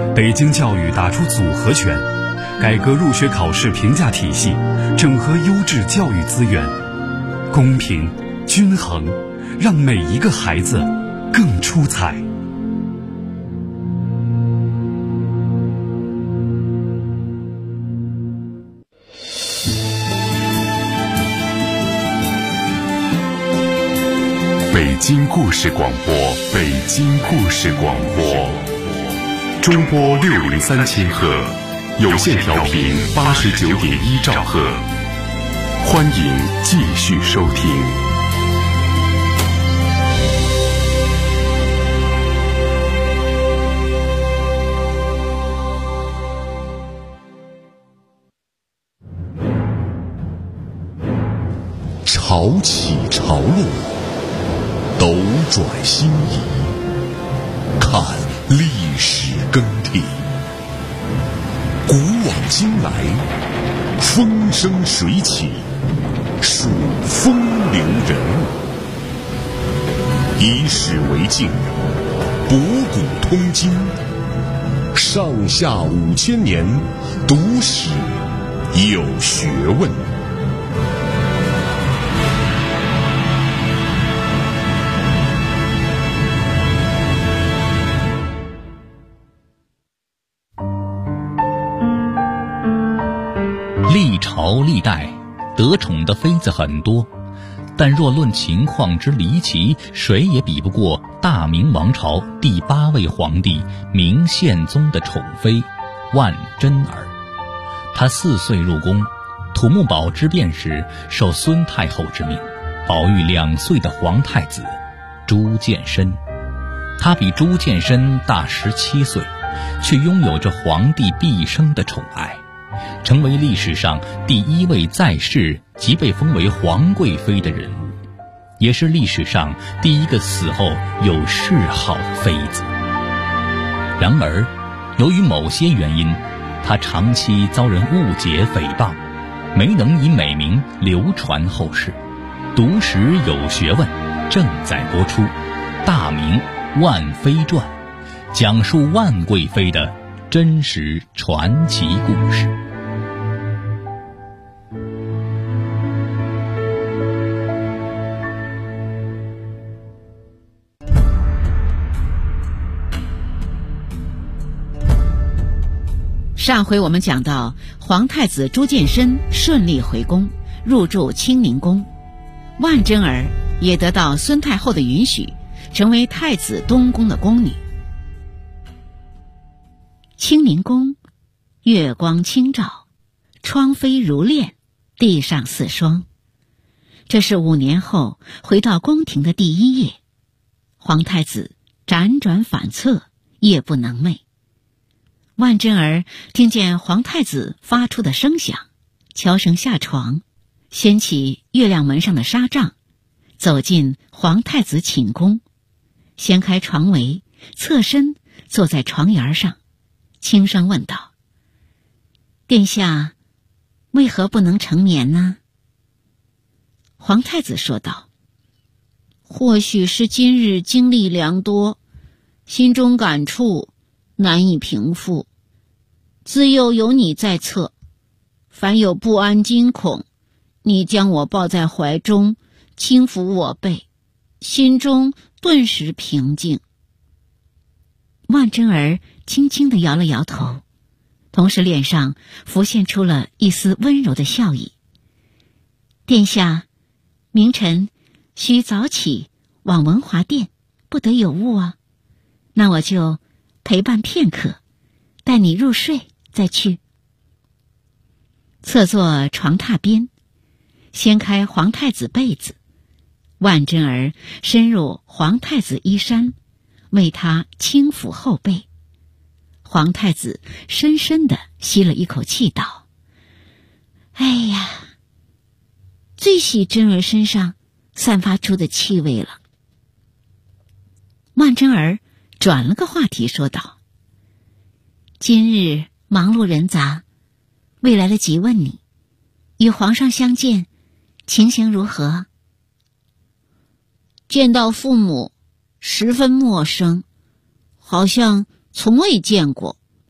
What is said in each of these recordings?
北京教育打出组合拳，改革入学考试评价体系，整合优质教育资源，公平均衡，让每一个孩子更出彩。 北京故事广播，北京故事广播，中波603千赫，有线调频89.1兆赫，欢迎继续收听。潮起潮落，斗转星移，看历史更替，古往今来，风生水起，数风流人物，以史为镜，博古通今，上下5000年，读史有学问。 历朝历代得宠的妃子很多，但若论情况之离奇，谁也比不过大明王朝第8位皇帝明宪宗的宠妃万贞儿。她4岁入宫，土木堡之变时受孙太后之命，保育2岁的皇太子朱见深。她比朱见深大17岁，却拥有着皇帝毕生的宠爱，成为历史上第1位在世即被封为皇贵妃的人物，也是历史上第1个死后有谥号的妃子。然而，由于某些原因，她长期遭人误解诽谤，没能以美名流传后世。读史有学问正在播出《大明万妃传》，讲述万贵妃的真实传奇故事。 上回我们讲到，皇太子朱见深顺利回宫，入住清宁宫，万贞儿也得到孙太后的允许，成为太子东宫的宫女。清宁宫月光清照，窗飞如练，地上似霜。这是5年后回到宫廷的第1夜，皇太子辗转反侧，夜不能寐。万贞儿听见皇太子发出的声响，悄声下床，掀起月亮门上的纱帐，走进皇太子寝宫，掀开床围，侧身坐在床沿上，轻声问道：“殿下，为何不能成眠呢？”皇太子说道：“或许是今日经历良多，心中感触难以平复。自幼有你在侧，凡有不安惊恐，你将我抱在怀中，轻抚我背，心中顿时平静。”万贞儿轻轻地摇了摇头，同时脸上浮现出了一丝温柔的笑意。“殿下，明晨需早起往文华殿，不得有误啊。那我就陪伴片刻，待你入睡再去。”侧坐床榻边，掀开皇太子被子，万贞儿深入皇太子衣衫，为他轻抚后背。皇太子深深地吸了一口气道：“哎呀，最喜贞儿身上散发出的气味了。”万贞儿转了个话题说道：“今日忙碌人杂，未来得及问你，与皇上相见，情形如何？”“见到父母十分陌生，好像从未见过，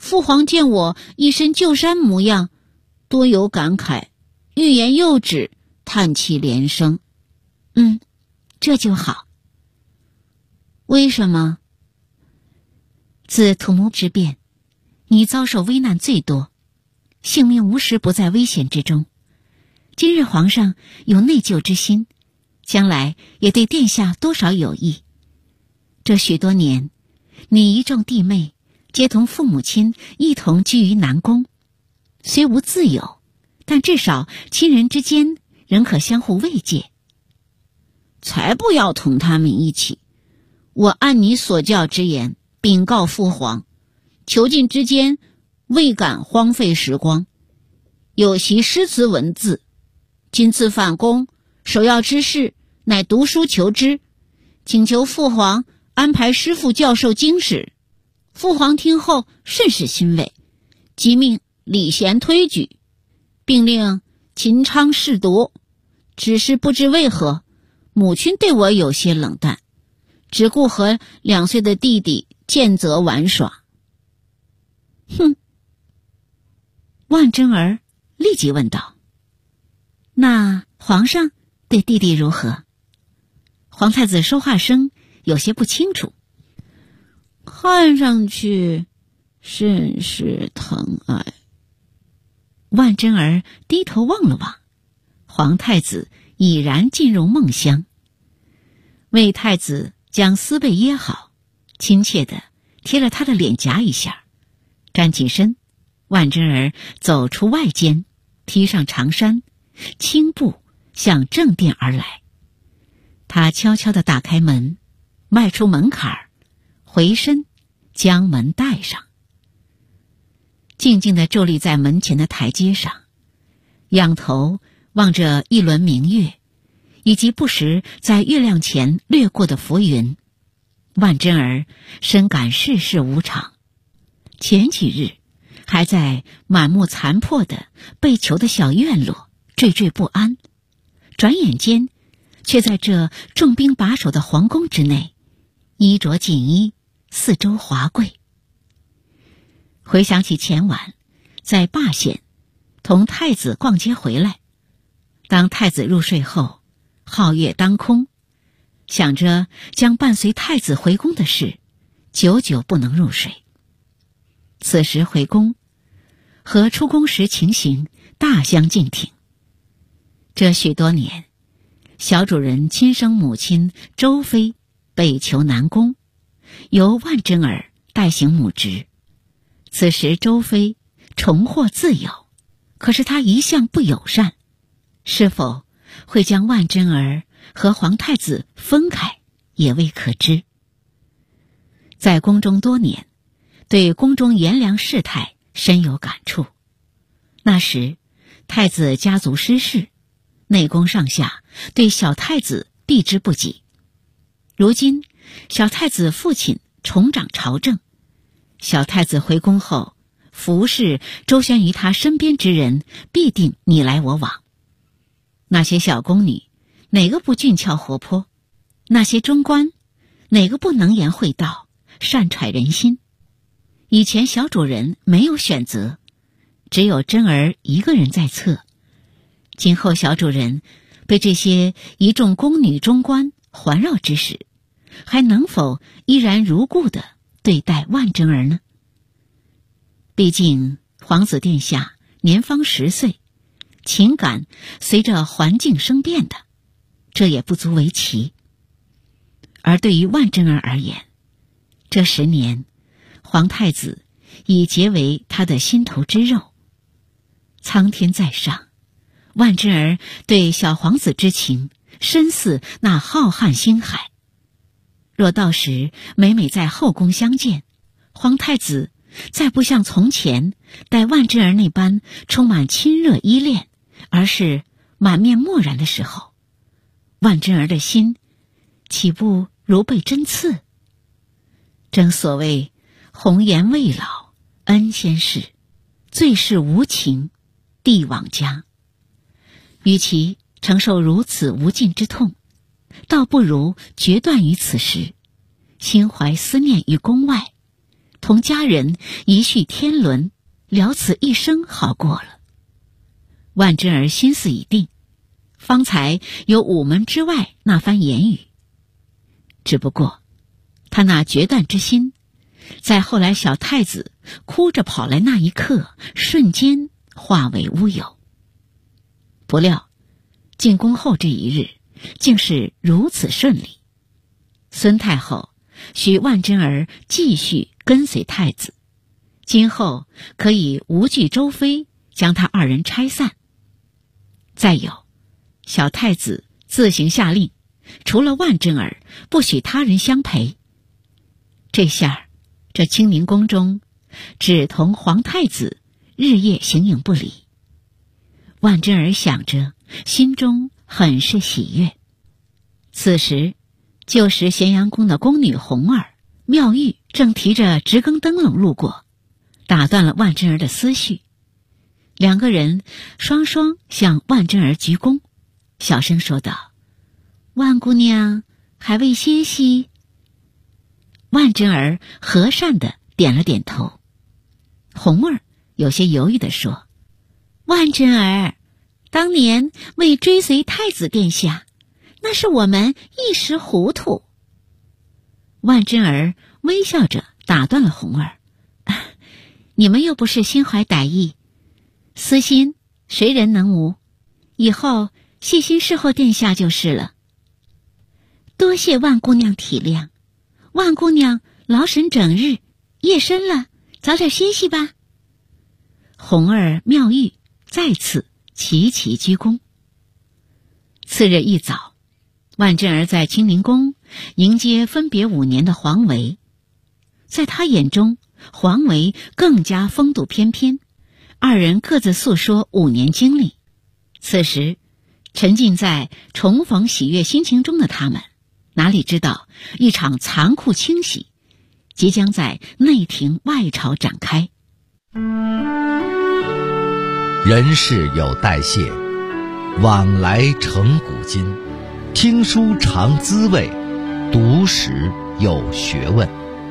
父皇见我一身旧衫模样，多有感慨，欲言又止，叹气连声。这就好。为什么？自土木之变，你遭受危难最多，性命无时不在危险之中。今日皇上有内疚之心，将来也对殿下多少有益。这许多年，你一众弟妹皆同父母亲一同居于南宫，虽无自由，但至少亲人之间仍可相互慰藉。才不要同他们一起！我按你所教之言禀告父皇，囚禁之间未敢荒废时光，有习诗词文字。今次返宫，首要之事乃读书求知，请求父皇安排师傅教授经史。父皇听后甚是欣慰，即命礼贤推举，并令秦昌试读。只是不知为何，母亲对我有些冷淡，只顾和2岁的弟弟见泽玩耍。万贞儿立即问道：那皇上对弟弟如何？皇太子说话声有些不清楚。看上去甚是疼爱。万贞儿低头望了望，皇太子已然进入梦乡。魏太子将丝被掖好，亲切地贴了他的脸颊一下，站起身。万贞儿走出外间，披上长衫，轻步向正殿而来。他悄悄地打开门，迈出门槛，回身将门带上，静静地伫立在门前的台阶上，仰头望着一轮明月，以及不时在月亮前掠过的浮云。万贞儿深感世事无常，前几日还在满目残破的被囚的小院落惴惴不安，转眼间却在这重兵把守的皇宫之内，衣着锦衣，四周华贵。回想起前晚在灞县同太子逛街回来，当太子入睡后，皓月当空，想着将伴随太子回宫的事，久久不能入睡。此时回宫和出宫时情形大相径庭。这许多年，小主人亲生母亲周妃被囚南宫，由万贞儿代行母职。此时周妃重获自由，可是她一向不友善，是否会将万贞儿和皇太子分开，也未可知。在宫中多年，对宫中炎凉世态深有感触。那时太子家族失势，内宫上下对小太子避之不及。如今小太子父亲重掌朝政，小太子回宫后，服侍周旋于他身边之人必定你来我往。那些小宫女哪个不俊俏活泼？那些中官哪个不能言会道，善揣人心？以前小主人没有选择，只有贞儿一个人在侧。今后小主人被这些一众宫女中官环绕之时，还能否依然如故地对待万贞儿呢？毕竟皇子殿下年方10岁，情感随着环境生变的，这也不足为奇。而对于万贞儿而言，这10年皇太子已结为他的心头之肉。苍天在上，万贞儿对小皇子之情深似那浩瀚星海。若到时每每在后宫相见，皇太子再不像从前待万贞儿那般充满亲热依恋，而是满面漠然的时候，万贞儿的心岂不如被针刺？正所谓红颜未老恩先逝，最是无情帝王家。与其承受如此无尽之痛，倒不如决断于此时，心怀思念于宫外， 同家人一续天伦，了此一生好过了。万贞儿心思已定，方才有午门之外那番言语。只不过他那决断之心，在后来小太子哭着跑来那一刻，瞬间化为乌有。不料进宫后这一日，竟是如此顺利。孙太后许万贞儿继续跟随太子，今后可以无惧周妃将他二人拆散。再有，小太子自行下令，除了万贞儿，不许他人相陪。这下这清宁宫中只同皇太子日夜形影不离。万贞儿想着，心中很是喜悦。此时旧时咸阳宫的宫女红儿、妙玉正提着直更灯笼路过，打断了万贞儿的思绪。两个人双双向万贞儿鞠躬，小声说道：“万姑娘还未歇息？”万贞儿和善地点了点头。红儿有些犹豫地说：“万贞儿，当年为追随太子殿下，那是我们一时糊涂。”万贞儿微笑着打断了红儿：“你们又不是心怀歹意，私心谁人能无？以后细心侍候殿下就是了。多谢万姑娘体谅，万姑娘劳神整日，夜深了，早点歇息吧。”红儿、妙玉再次齐齐鞠躬。次日一早，万贞儿在清宁宫迎接分别5年的黄维。在他眼中，黄维更加风度翩翩，二人各自诉说5年经历。此时沉浸在重逢喜悦心情中的他们，哪里知道一场残酷清洗即将在内廷外朝展开。 人事有代谢，往来成古今。听书尝滋味，读史有学问。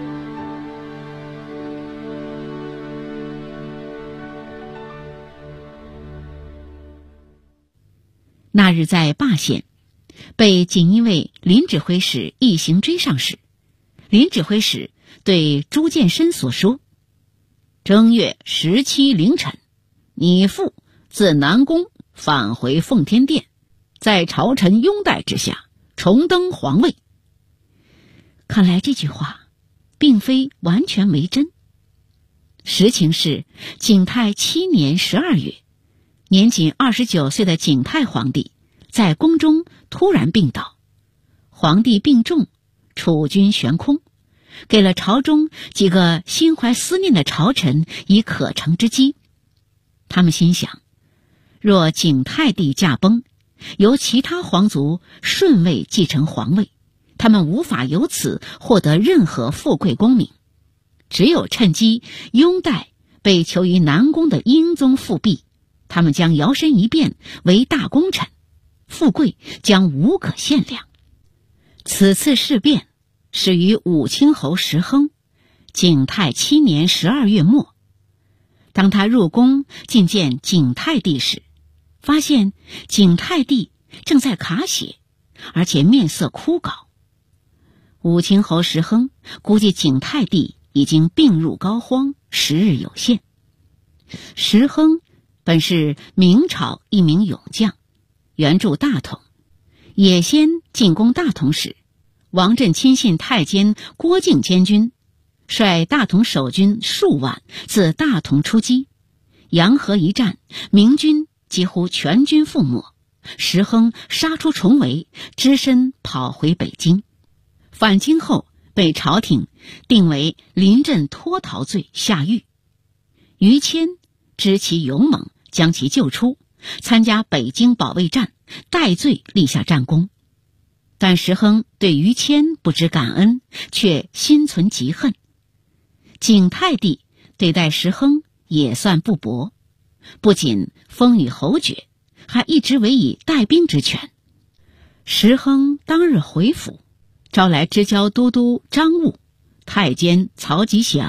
那日在霸县，被锦衣卫林指挥使一行追上时，林指挥使对朱见深所说：“正月17凌晨，你父自南宫返回奉天殿，在朝臣拥戴之下重登皇位。”看来这句话并非完全为真。实情是景泰7年12月，年仅29岁的景泰皇帝在宫中突然病倒。皇帝病重，储君悬空，给了朝中几个心怀思念的朝臣以可乘之机。他们心想，若景泰帝驾崩，由其他皇族顺位继承皇位，他们无法由此获得任何富贵功名，只有趁机拥戴被囚于南宫的英宗复辟，他们将摇身一变为大功臣，富贵将无可限量。此次事变始于武清侯石亨，景泰7年12月末。当他入宫觐见景泰帝时，发现景泰帝正在卡血，而且面色枯槁。武清侯石亨估计景泰帝已经病入膏肓，时日有限。石亨本是明朝一名勇将，原著大同。也先进攻大同时，王振亲信太监郭靖监军，率大同守军数万自大同出击，洋河一战，明军几乎全军覆没。石亨杀出重围，只身跑回北京。返京后被朝廷定为临阵脱逃罪下狱。于谦知其勇猛，将其救出，参加北京保卫战，戴罪立下战功。但石亨对于谦不知感恩，却心存嫉恨。景泰帝对待石亨也算不薄，不仅封予侯爵，还一直委以带兵之权。石亨当日回府，招来知交都督张务、太监曹吉祥、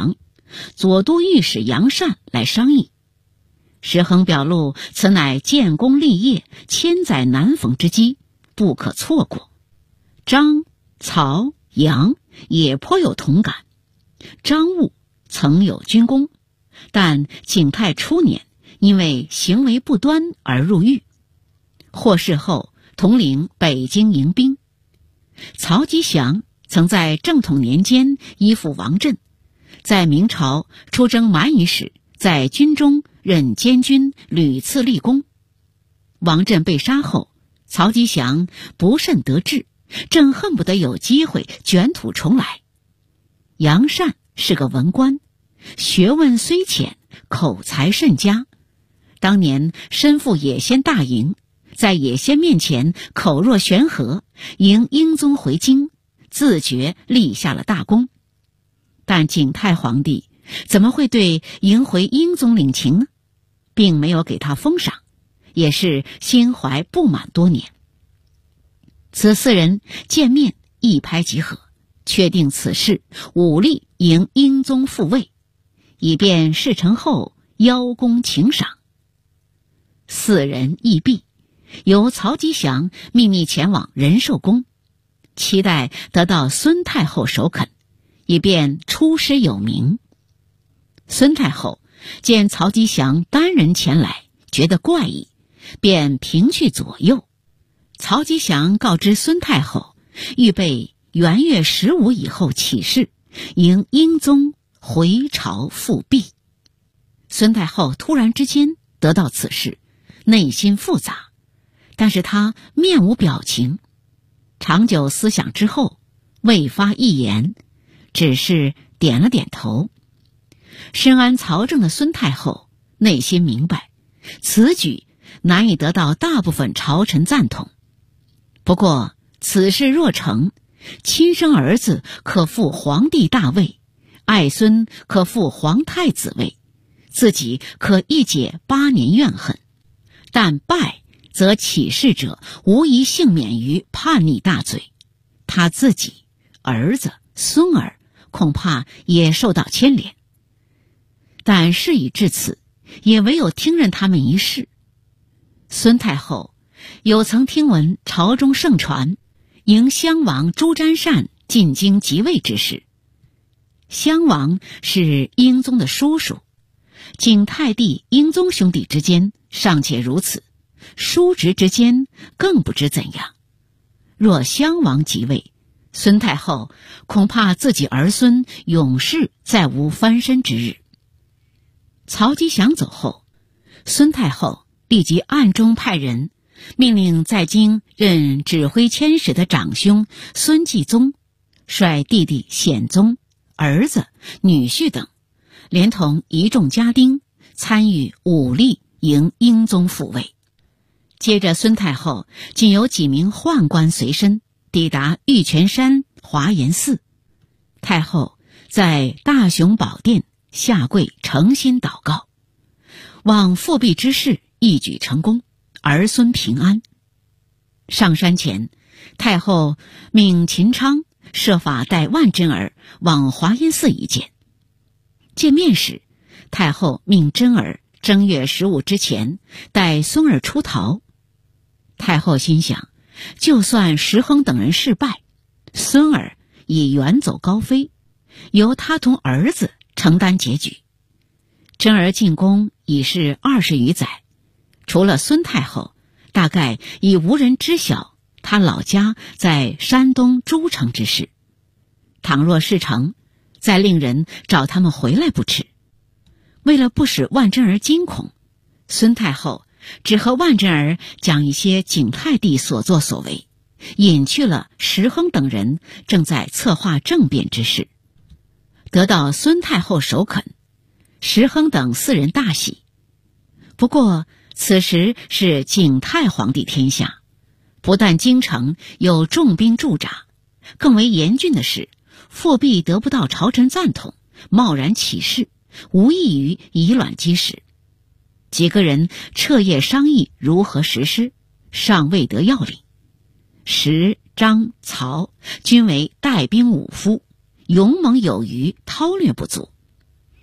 左都御史杨善来商议。石亨表露此乃建功立业、千载难逢之机，不可错过。张、曹、杨也颇有同感。张务曾有军功，但景泰初年因为行为不端而入狱，获释后统领北京迎兵。曹吉祥曾在正统年间依附王振，在明朝出征蛮夷时，在军中任监军，屡次立功。王振被杀后，曹吉祥不甚得志，正恨不得有机会卷土重来。杨善是个文官，学问虽浅，口才甚佳。当年身负野仙大营，在野仙面前口若悬河，迎英宗回京，自觉立下了大功。但景泰皇帝怎么会对迎回英宗领情呢？并没有给他封赏，也是心怀不满多年。此四人见面一拍即合，确定此事武力迎英宗复位，以便事成后邀功请赏。四人议毕，由曹吉祥秘密前往仁寿宫，期待得到孙太后首肯，以便出师有名。孙太后见曹吉祥单人前来，觉得怪异，便平去左右。曹吉祥告知孙太后，预备元月15以后起事，迎英宗回朝复辟。孙太后突然之间得到此事，内心复杂，但是她面无表情，长久思想之后未发一言，只是点了点头。深谙曹政的孙太后内心明白，此举难以得到大部分朝臣赞同。不过此事若成，亲生儿子可复皇帝大位，爱孙可复皇太子位，自己可一解8年怨恨。但败则起事者无疑幸免于叛逆大罪，他自己、儿子、孙儿恐怕也受到牵连。但事已至此，也唯有听任他们一试。孙太后有曾听闻朝中盛传迎襄王朱瞻善进京即位之事。襄王是英宗的叔叔，景泰帝英宗兄弟之间尚且如此，叔侄之间更不知怎样。若襄王即位，孙太后恐怕自己儿孙永世再无翻身之日。曹吉祥走后，孙太后立即暗中派人命令在京任指挥佥使的长兄孙继宗，率弟弟显宗、儿子、女婿等，连同一众家丁参与武力迎英宗复位。接着孙太后仅有几名宦官随身抵达玉泉山华严寺，太后在大雄宝殿下跪诚心祷告，望复辟之事一举成功，儿孙平安。上山前，太后命秦昌设法带万贞儿往华严寺一见。见面时，太后命贞儿正月15之前带孙儿出逃。太后心想，就算石亨等人失败，孙儿已远走高飞，由他同儿子承担结局。贞儿进宫已是20余载，除了孙太后，大概已无人知晓他老家在山东诸城之事。倘若事成，再令人找他们回来不迟。为了不使万贞儿惊恐，孙太后只和万贞儿讲一些景泰帝所作所为，隐去了石亨等人正在策划政变之事。得到孙太后首肯，石亨等4人大喜。不过此时是景泰皇帝天下，不但京城有重兵驻扎，更为严峻的是复辟得不到朝臣赞同，贸然起事，无异于以卵击石。几个人彻夜商议如何实施，尚未得要领。石、张、曹均为带兵武夫，勇猛有余，韬略不足。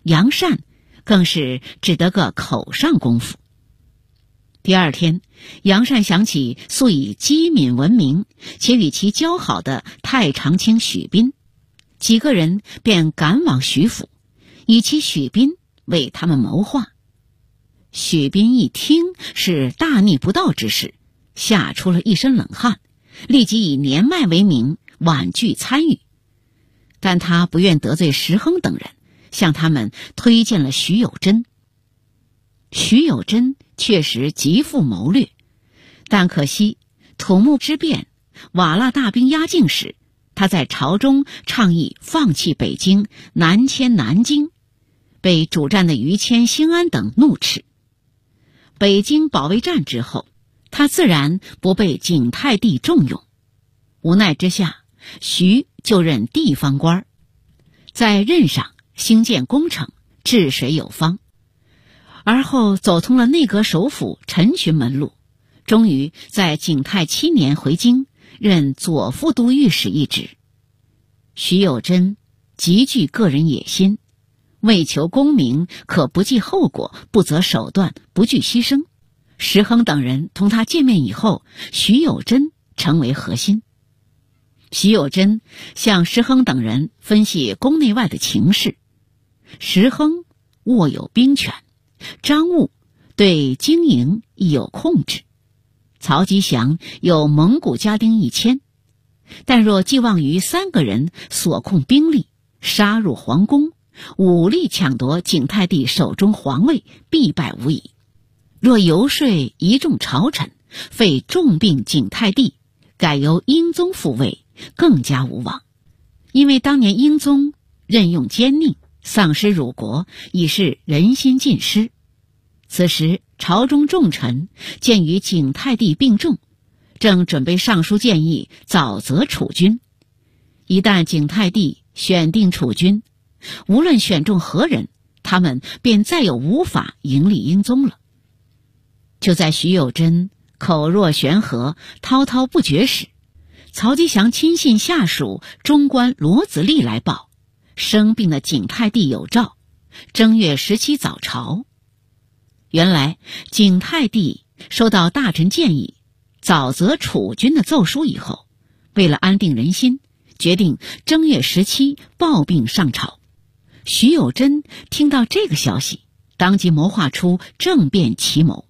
杨善更是只得个口上功夫。第二天，杨善想起素以机敏闻名且与其交好的太常卿许彬，几个人便赶往许府，以其许彬为他们谋划。许彬一听是大逆不道之事，吓出了一身冷汗，立即以年迈为名婉拒参与。但他不愿得罪石亨等人，向他们推荐了徐有贞。徐有贞确实极富谋略，但可惜土木之变，瓦剌大兵压境时，他在朝中倡议放弃北京，南迁南京，被主战的于谦、兴安等怒斥。北京保卫战之后，他自然不被景泰帝重用，无奈之下，徐就任地方官，在任上兴建工程，治水有方。而后走通了内阁首辅陈群门路，终于在景泰7年回京，任左副都御史一职。徐有贞极具个人野心，为求功名，可不计后果，不择手段，不惧牺牲。石亨等人同他见面以后，徐有贞成为核心。徐有贞向石亨等人分析宫内外的情势，石亨握有兵权，张务对经营亦有控制，曹吉祥有蒙古家丁1000，但若寄望于3个人所控兵力，杀入皇宫，武力抢夺景泰帝手中皇位，必败无疑。若游说一众朝臣，废重病景泰帝，改由英宗复位，更加无望。因为当年英宗任用奸佞，丧失辱国，已是人心尽失。此时朝中重臣鉴于景泰帝病重，正准备上书建议早择储君。一旦景泰帝选定储君，无论选中何人，他们便再有无法迎立英宗了。就在徐有贞口若悬河、滔滔不绝时，曹吉祥亲信下属中官罗子立来报，生病的景泰帝有诏，正月17早朝。原来景泰帝收到大臣建议早择储君的奏书以后，为了安定人心，决定正月17抱病上朝。徐有贞听到这个消息，当即谋划出政变奇谋。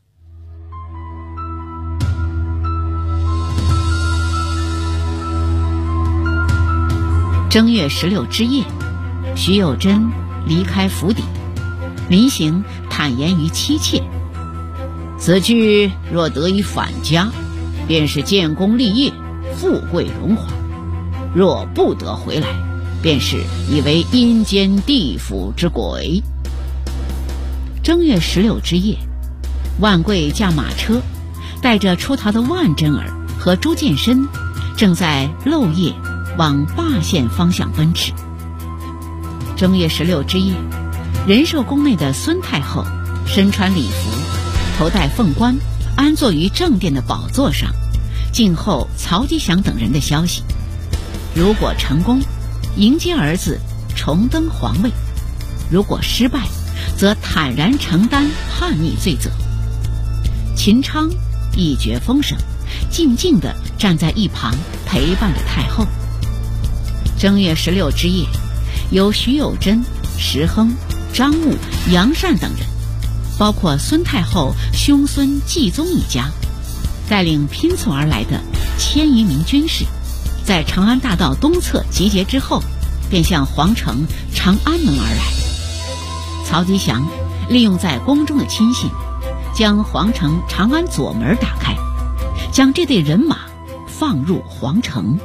正月16之夜，徐有贞离开府邸，临行坦言于妻妾：此去若得以返家，便是建功立业，富贵荣华；若不得回来，便是以为阴间地府之鬼。正月16之夜，万贵驾马车，带着出逃的万贞儿和朱见深，正在漏夜往霸县方向奔驰。正月16之夜，仁寿宫内的孙太后身穿礼服，头戴凤冠，安坐于正殿的宝座上，静候曹吉祥等人的消息。如果成功，迎接儿子重登皇位；如果失败，则坦然承担叛逆罪责。秦昌一绝风声，静静地站在一旁陪伴着太后。正月16之夜，由徐有贞、石亨、张务、杨善等人，包括孙太后兄孙继宗一家，带领拼凑而来的1000余名军士，在长安大道东侧集结之后，便向皇城长安门而来。曹吉祥利用在宫中的亲信，将皇城长安左门打开，将这队人马放入皇城。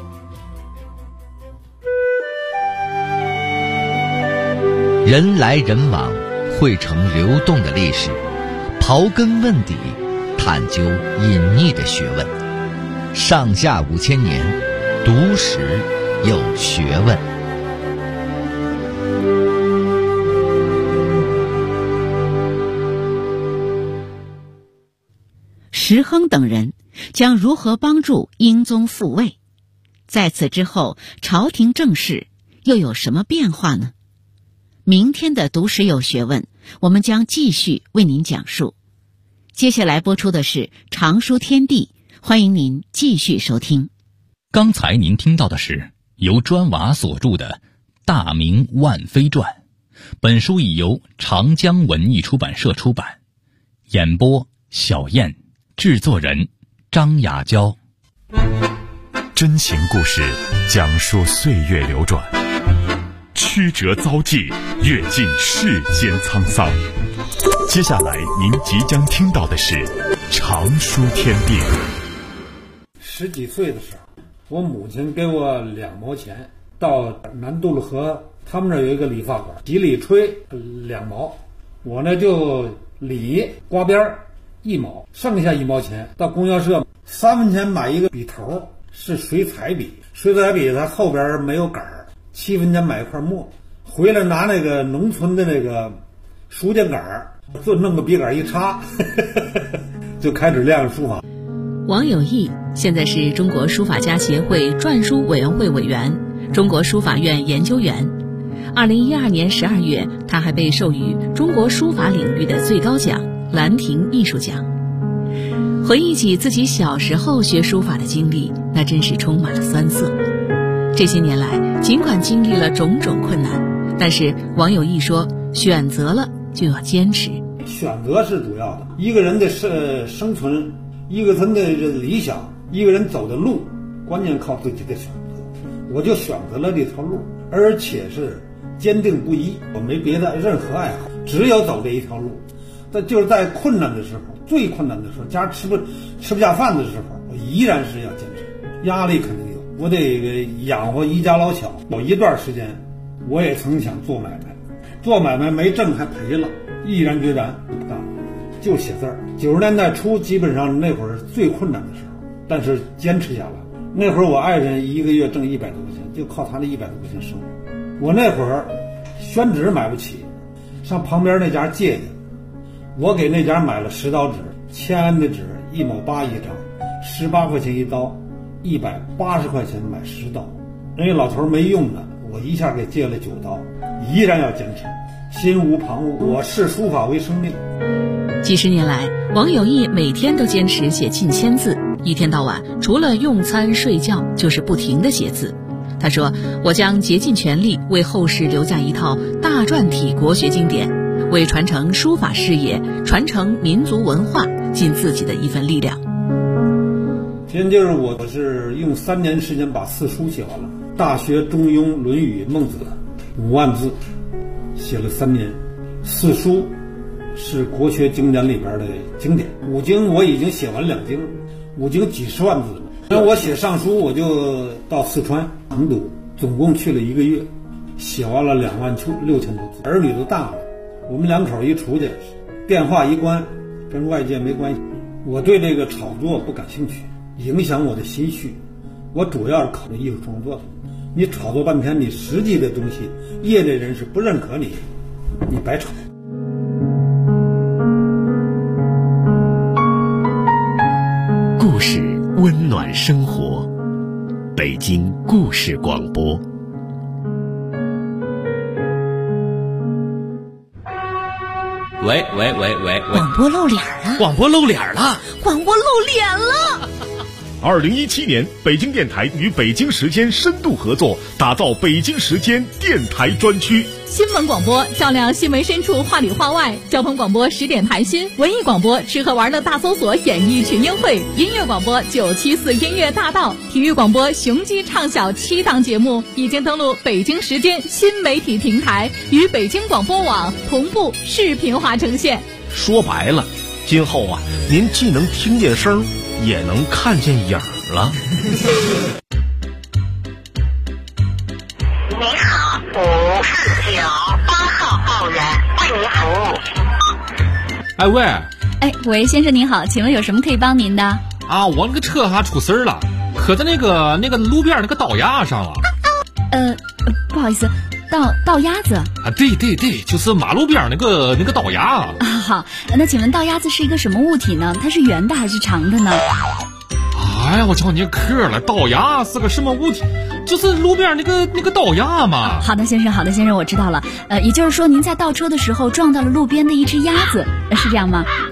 人来人往，汇成流动的历史，刨根问底，探究隐匿的学问。上下5000年，读史有学问。 石亨等人将如何帮助英宗复位？在此之后，朝廷政事又有什么变化呢？ 明天的读史有学问，我们将继续为您讲述。接下来播出的是常书天地，欢迎您继续收听。 刚才您听到的是由砖瓦所著的《大明万妃传》，本书已由长江文艺出版社出版。演播小燕，制作人张雅娇。 真情故事讲述岁月流转，曲折遭际，阅尽世间沧桑。接下来您即将听到的是常书天地。 10几岁的时候，我母亲给我2毛钱，到南渡了河，他们那有一个理发馆，洗理吹2毛，我呢就理刮边1毛，剩下1毛钱到供销社3分钱买一个笔头，是水彩笔，水彩笔它后边没有杆儿，7分钱买一块墨，回来拿那个农村的那个书架杆儿，就弄个笔杆一插就开始练书法。 王有义现在是中国书法家协会篆书委员会委员、中国书法院研究员。2012年12月，他还被授予中国书法领域的最高奖兰亭艺术奖。回忆起自己小时候学书法的经历，那真是充满了酸涩。这些年来，尽管经历了种种困难，但是王有义说，选择了就要坚持。 选择是主要的，一个人的生存，一个人的理想，一个人走的路，关键靠自己的选择。我就选择了这条路，而且是坚定不移，我没别的任何爱好，只有走这一条路。但就是在困难的时候，最困难的时候，家吃不下饭的时候，我依然是要坚持。压力肯定有，我得养活一家老小。有一段时间，我也曾想做买卖，做买卖没挣还赔了，毅然决然不干了，就写字儿。90年代初，基本上那会儿是最困难的时候，但是坚持下来。那会儿我爱人一个月挣100多块钱，就靠他那100多块钱生活。我那会儿宣纸买不起，上旁边那家借去。我给那家买了10刀纸，签安的纸1毛8一张，18块钱一刀，180块钱买10刀。人家老头没用的，我一下给借了9刀，依然要坚持，心无旁骛。我视书法为生命。 几十年来，王有义每天都坚持写近1000字，一天到晚除了用餐睡觉，就是不停地写字。他说：“我将竭尽全力为后世留下一套大篆体国学经典，为传承书法事业、传承民族文化尽自己的一份力量。” 今天就是我是用3年时间把4书写完了，《大学》《中庸》《论语》《孟子》5万字，写了3年。4书是国学经典里边的经典，5经我已经写完2经，5经几十万字了。那我写上书，我就到四川成都，总共去了1个月，写完了26000多字。儿女都大了，我们2口一出去，电话一关，跟外界没关系。我对这个炒作不感兴趣，影响我的心绪。我主要是考虑艺术创作的。你炒作半天，你实际的东西，业内人士不认可你，你白炒。 故事温暖生活，北京故事广播。 喂， 广播露脸了！ 广播露脸了！ 广播露脸了 ！2017年，北京电台与北京时间深度合作，打造北京时间电台专区。 新闻广播照亮新闻深处，话里话外；交通广播10点谈心；文艺广播吃喝玩乐大搜索，演艺群英会；音乐广播974音乐大道；体育广播雄鸡唱晓7档节目已经登录北京时间新媒体平台，与北京广播网同步视频化呈现。 说白了，今后啊，您既能听见声，也能看见影了。 您好，549，8号报员为您服务。 哎喂， 喂，先生您好，请问有什么可以帮您的？ 啊，我那个车还出事了，磕在那个路边那个道牙上了。 不好意思，道鸭子啊？ 对，就是马路边那个道牙啊。 好，那请问道鸭子是一个什么物体呢？它是圆的还是长的呢？ 哎呀，我教你课了，刀牙是个什么物体？就是路边那个刀牙嘛。 好的，先生，我知道了。也就是说您在倒车的时候撞到了路边的一只鸭子，是这样吗？